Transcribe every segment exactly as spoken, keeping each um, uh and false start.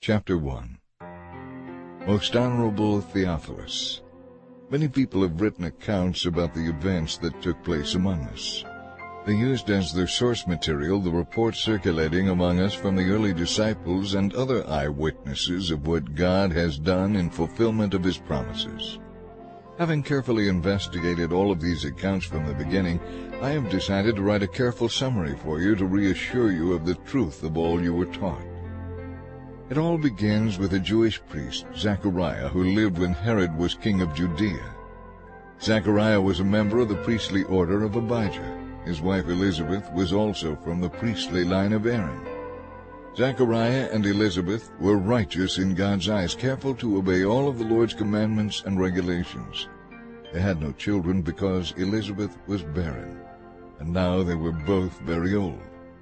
Chapter one. Most Honorable Theophilus, many people have written accounts about the events that took place among us. They used as their source material the reports circulating among us from the early disciples and other eyewitnesses of what God has done in fulfillment of His promises. Having carefully investigated all of these accounts from the beginning, I have decided to write a careful summary for you to reassure you of the truth of all you were taught. It all begins with a Jewish priest, Zechariah, who lived when Herod was king of Judea. Zechariah was a member of the priestly order of Abijah. His wife Elizabeth was also from the priestly line of Aaron. Zechariah and Elizabeth were righteous in God's eyes, careful to obey all of the Lord's commandments and regulations. They had no children because Elizabeth was barren, and now they were both very old.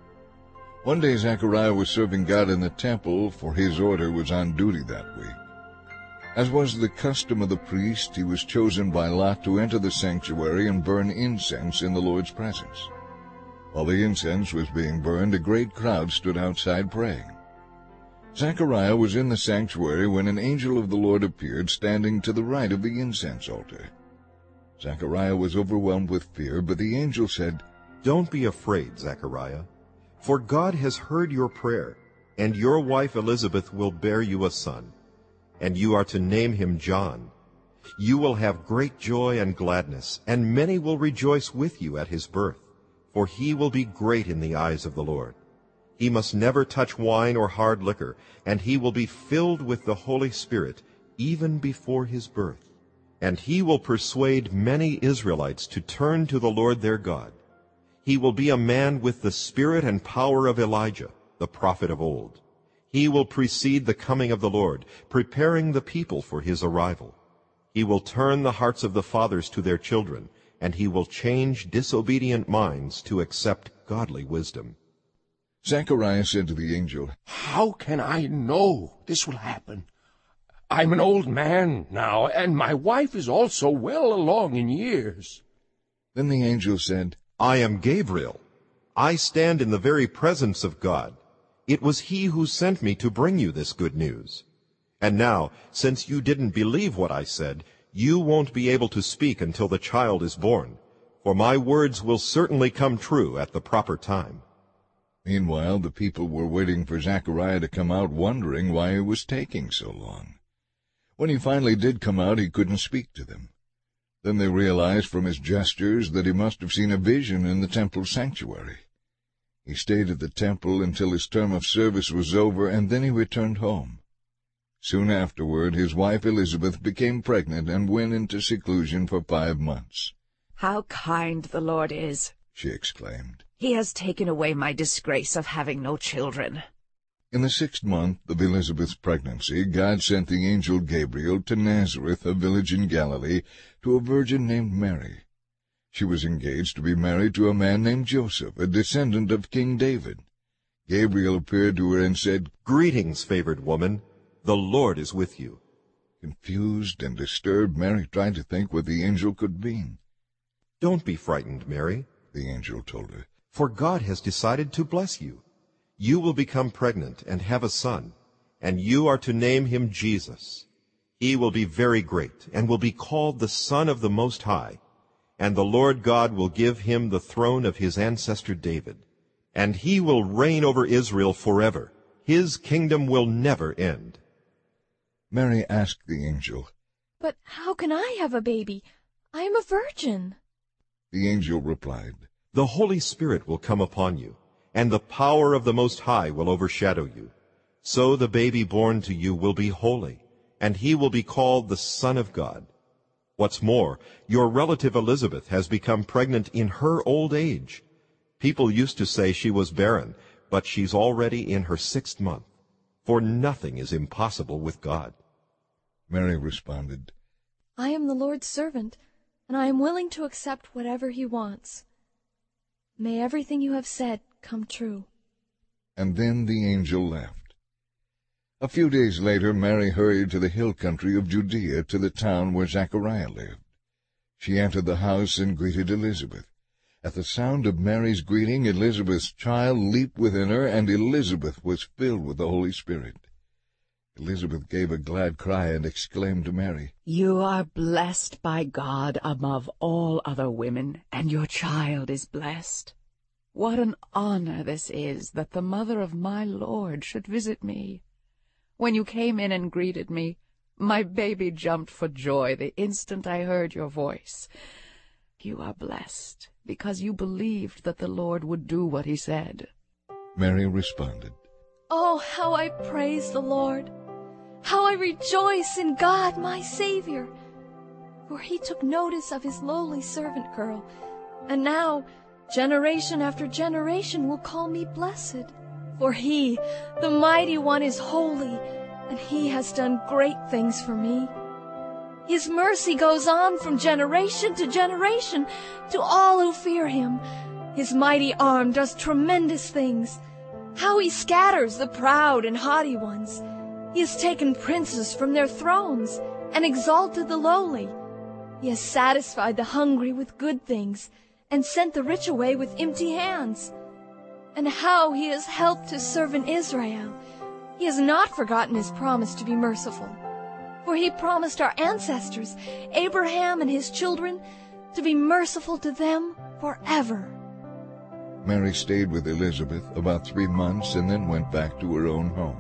One day Zechariah was serving God in the temple, for his order was on duty that week. As was the custom of the priest, he was chosen by lot to enter the sanctuary and burn incense in the Lord's presence. While the incense was being burned, a great crowd stood outside praying. Zechariah was in the sanctuary when an angel of the Lord appeared, standing to the right of the incense altar. Zechariah was overwhelmed with fear, but the angel said, "Don't be afraid, Zechariah, for God has heard your prayer, and your wife Elizabeth will bear you a son, and you are to name him John. You will have great joy and gladness, and many will rejoice with you at his birth, for he will be great in the eyes of the Lord. He must never touch wine or hard liquor, and he will be filled with the Holy Spirit even before his birth. And he will persuade many Israelites to turn to the Lord their God. He will be a man with the spirit and power of Elijah, the prophet of old. He will precede the coming of the Lord, preparing the people for his arrival. He will turn the hearts of the fathers to their children, and he will change disobedient minds to accept godly wisdom." Zechariah said to the angel, "How can I know this will happen? I'm an old man now, and my wife is also well along in years." Then the angel said, "I am Gabriel. I stand in the very presence of God. It was he who sent me to bring you this good news. And now, since you didn't believe what I said, you won't be able to speak until the child is born, for my words will certainly come true at the proper time." Meanwhile, the people were waiting for Zechariah to come out, wondering why it was taking so long. When he finally did come out, he couldn't speak to them. Then they realized from his gestures that he must have seen a vision in the temple sanctuary. He stayed at the temple until his term of service was over, and then he returned home. Soon afterward, his wife Elizabeth became pregnant and went into seclusion for five months. "How kind the Lord is!" she exclaimed. "He has taken away my disgrace of having no children." In the sixth month of Elizabeth's pregnancy, God sent the angel Gabriel to Nazareth, a village in Galilee, to a virgin named Mary. She was engaged to be married to a man named Joseph, a descendant of King David. Gabriel appeared to her and said, "Greetings, favored woman. The Lord is with you." Confused and disturbed, Mary tried to think what the angel could mean. "Don't be frightened, Mary," the angel told her, "for God has decided to bless you. You will become pregnant and have a son, and you are to name him Jesus. He will be very great and will be called the Son of the Most High, and the Lord God will give him the throne of his ancestor David, and he will reign over Israel forever. His kingdom will never end." Mary asked the angel, "But how can I have a baby? I am a virgin." The angel replied, "The Holy Spirit will come upon you, and the power of the Most High will overshadow you. So the baby born to you will be holy, and he will be called the Son of God. What's more, your relative Elizabeth has become pregnant in her old age. People used to say she was barren, but she's already in her sixth month, for nothing is impossible with God." Mary responded, "I am the Lord's servant, and I am willing to accept whatever he wants. May everything you have said come true." And then the angel left. A few days later, Mary hurried to the hill country of Judea, to the town where Zechariah lived. She entered the house and greeted Elizabeth. At the sound of Mary's greeting, Elizabeth's child leaped within her, and Elizabeth was filled with the Holy Spirit. Elizabeth gave a glad cry and exclaimed to Mary, "You are blessed by God above all other women, and your child is blessed. What an honor this is, that the mother of my Lord should visit me. When you came in and greeted me, my baby jumped for joy the instant I heard your voice. You are blessed, because you believed that the Lord would do what he said." Mary responded, Oh, how I praise the Lord! How I rejoice in God my Savior! For he took notice of his lowly servant girl, and now generation after generation will call me blessed. For he, the Mighty One, is holy, and he has done great things for me. His mercy goes on from generation to generation to all who fear him. His mighty arm does tremendous things. How he scatters the proud and haughty ones. He has taken princes from their thrones and exalted the lowly. He has satisfied the hungry with good things and sent the rich away with empty hands. And how he has helped his servant Israel. He has not forgotten his promise to be merciful. For he promised our ancestors, Abraham and his children, to be merciful to them forever. Mary stayed with Elizabeth about three months and then went back to her own home.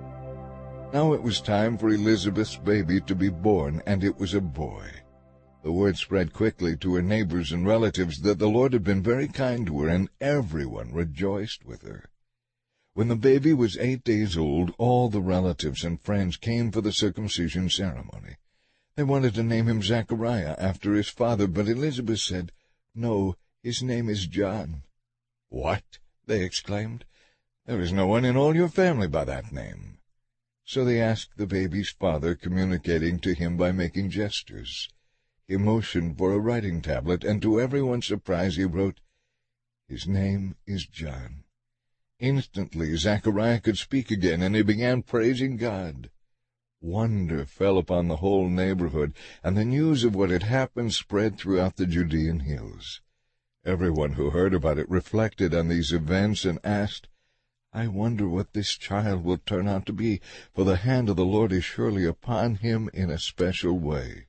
Now it was time for Elizabeth's baby to be born, and it was a boy. The word spread quickly to her neighbors and relatives that the Lord had been very kind to her, and everyone rejoiced with her. When the baby was eight days old, all the relatives and friends came for the circumcision ceremony. They wanted to name him Zechariah after his father, but Elizabeth said, "No, his name is John." "What?" they exclaimed. "There is no one in all your family by that name." So they asked the baby's father, communicating to him by making gestures. He motioned for a writing tablet, and to everyone's surprise he wrote, "His name is John." Instantly Zechariah could speak again, and he began praising God. Wonder fell upon the whole neighborhood, and the news of what had happened spread throughout the Judean hills. Everyone who heard about it reflected on these events and asked, "I wonder what this child will turn out to be, for the hand of the Lord is surely upon him in a special way."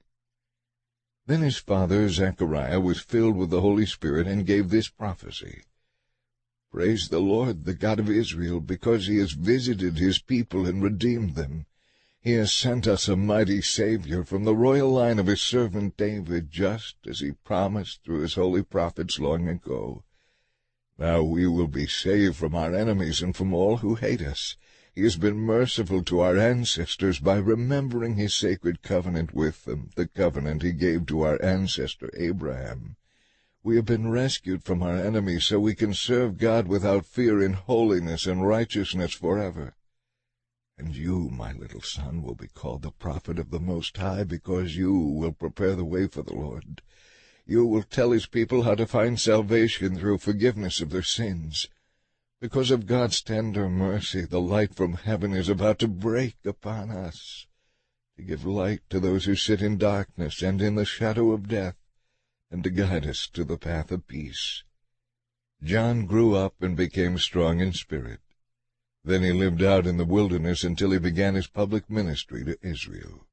Then his father Zechariah was filled with the Holy Spirit and gave this prophecy, "Praise the Lord, the God of Israel, because he has visited his people and redeemed them. He has sent us a mighty Savior from the royal line of his servant David, just as he promised through his holy prophets long ago. Now we will be saved from our enemies and from all who hate us. He has been merciful to our ancestors by remembering his sacred covenant with them, the covenant he gave to our ancestor Abraham. We have been rescued from our enemies so we can serve God without fear in holiness and righteousness forever. And you, my little son, will be called the prophet of the Most High, because you will prepare the way for the Lord. You will tell his people how to find salvation through forgiveness of their sins. Because of God's tender mercy, the light from heaven is about to break upon us, to give light to those who sit in darkness and in the shadow of death, and to guide us to the path of peace." John grew up and became strong in spirit. Then he lived out in the wilderness until he began his public ministry to Israel.